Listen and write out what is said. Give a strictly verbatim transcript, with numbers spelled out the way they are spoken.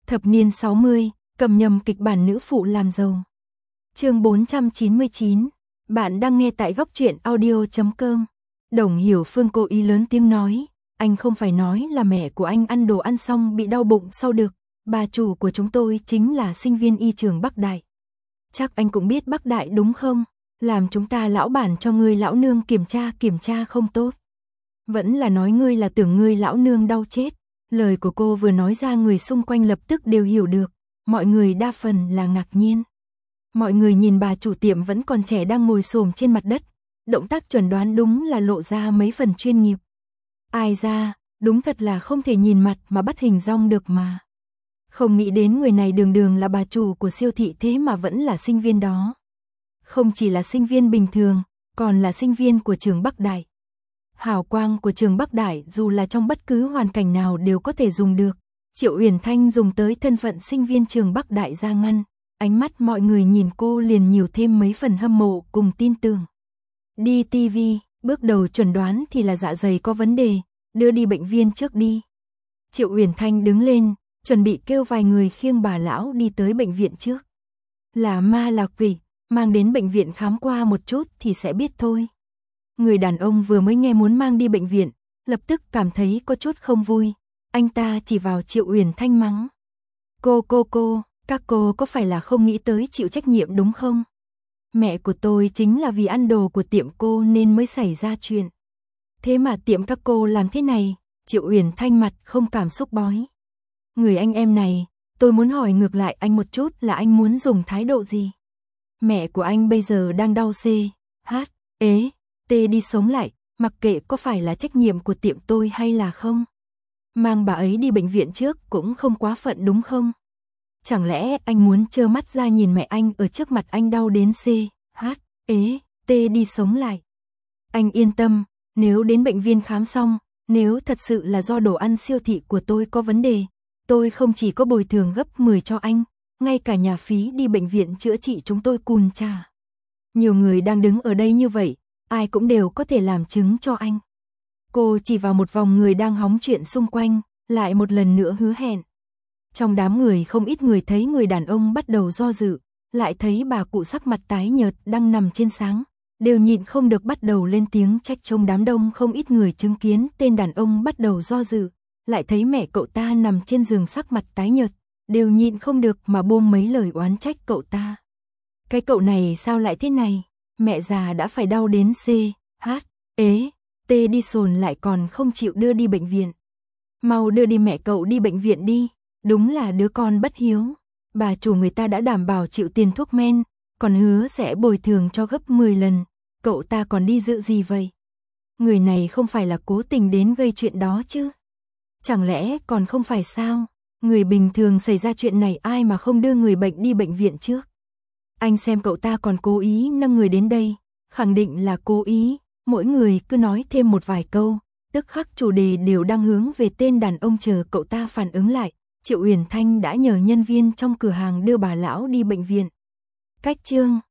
Thập niên sáu mươi, cầm nhầm kịch bản nữ phụ làm giàu. Chương bốn trăm chín mươi chín. Bạn đang nghe tại góc truyện audio chấm com. Đồng Hiểu Phương cố ý lớn tiếng nói, anh không phải nói là mẹ của anh ăn đồ ăn xong bị đau bụng sau được, bà chủ của chúng tôi chính là sinh viên y trường Bắc Đại. Chắc anh cũng biết Bắc Đại đúng không? Làm chúng ta lão bản cho ngươi lão nương kiểm tra kiểm tra không tốt. Vẫn là nói ngươi là tưởng ngươi lão nương đau chết. Lời của cô vừa nói ra người xung quanh lập tức đều hiểu được, mọi người đa phần là ngạc nhiên. Mọi người nhìn bà chủ tiệm vẫn còn trẻ đang ngồi xổm trên mặt đất, động tác chuẩn đoán đúng là lộ ra mấy phần chuyên nghiệp. Ai ra, đúng thật là không thể nhìn mặt mà bắt hình dong được mà. Không nghĩ đến người này đường đường là bà chủ của siêu thị thế mà vẫn là sinh viên đó. Không chỉ là sinh viên bình thường, còn là sinh viên của trường Bắc Đại. Hào quang của trường Bắc Đại dù là trong bất cứ hoàn cảnh nào đều có thể dùng được. Triệu Uyển Thanh dùng tới thân phận sinh viên trường Bắc Đại ra ngăn, ánh mắt mọi người nhìn cô liền nhiều thêm mấy phần hâm mộ cùng tin tưởng. Đi ti vi, bước đầu chuẩn đoán thì là dạ dày có vấn đề, đưa đi bệnh viện trước đi. Triệu Uyển Thanh đứng lên, chuẩn bị kêu vài người khiêng bà lão đi tới bệnh viện trước. Là ma là quỷ, mang đến bệnh viện khám qua một chút thì sẽ biết thôi. Người đàn ông vừa mới nghe muốn mang đi bệnh viện, lập tức cảm thấy có chút không vui. Anh ta chỉ vào Triệu Uyển Thanh mắng. Cô cô cô, các cô có phải là không nghĩ tới chịu trách nhiệm đúng không? Mẹ của tôi chính là vì ăn đồ của tiệm cô nên mới xảy ra chuyện. Thế mà tiệm các cô làm thế này, Triệu Uyển Thanh mặt không cảm xúc bói. Người anh em này, tôi muốn hỏi ngược lại anh một chút là anh muốn dùng thái độ gì? Mẹ của anh bây giờ đang đau C, H, ế, T đi sống lại, mặc kệ có phải là trách nhiệm của tiệm tôi hay là không. Mang bà ấy đi bệnh viện trước cũng không quá phận đúng không? Chẳng lẽ anh muốn trơ mắt ra nhìn mẹ anh ở trước mặt anh đau đến C, H, ế, T đi sống lại? Anh yên tâm, nếu đến bệnh viện khám xong, nếu thật sự là do đồ ăn siêu thị của tôi có vấn đề, tôi không chỉ có bồi thường gấp mười cho anh, ngay cả nhà phí đi bệnh viện chữa trị chúng tôi cùn trả. Nhiều người đang đứng ở đây như vậy, ai cũng đều có thể làm chứng cho anh. Cô chỉ vào một vòng người đang hóng chuyện xung quanh, lại một lần nữa hứa hẹn. Trong đám người không ít người thấy người đàn ông bắt đầu do dự, lại thấy bà cụ sắc mặt tái nhợt đang nằm trên sáng, đều nhịn không được bắt đầu lên tiếng trách. Trong đám đông không ít người chứng kiến tên đàn ông bắt đầu do dự, lại thấy mẹ cậu ta nằm trên giường sắc mặt tái nhợt, đều nhịn không được mà buông mấy lời oán trách cậu ta. Cái cậu này sao lại thế này? Mẹ già đã phải đau đến C, H, ế, T đi sồn lại còn không chịu đưa đi bệnh viện. Mau đưa đi mẹ cậu đi bệnh viện đi, đúng là đứa con bất hiếu. Bà chủ người ta đã đảm bảo chịu tiền thuốc men, còn hứa sẽ bồi thường cho gấp mười lần, cậu ta còn đi dự gì vậy? Người này không phải là cố tình đến gây chuyện đó chứ? Chẳng lẽ còn không phải sao? Người bình thường xảy ra chuyện này ai mà không đưa người bệnh đi bệnh viện trước? Anh xem cậu ta còn cố ý nâng người đến đây, khẳng định là cố ý. Mỗi người cứ nói thêm một vài câu, tức khắc chủ đề đều đang hướng về tên đàn ông chờ cậu ta phản ứng lại. Triệu Uyển Thanh đã nhờ nhân viên trong cửa hàng đưa bà lão đi bệnh viện. Cách chương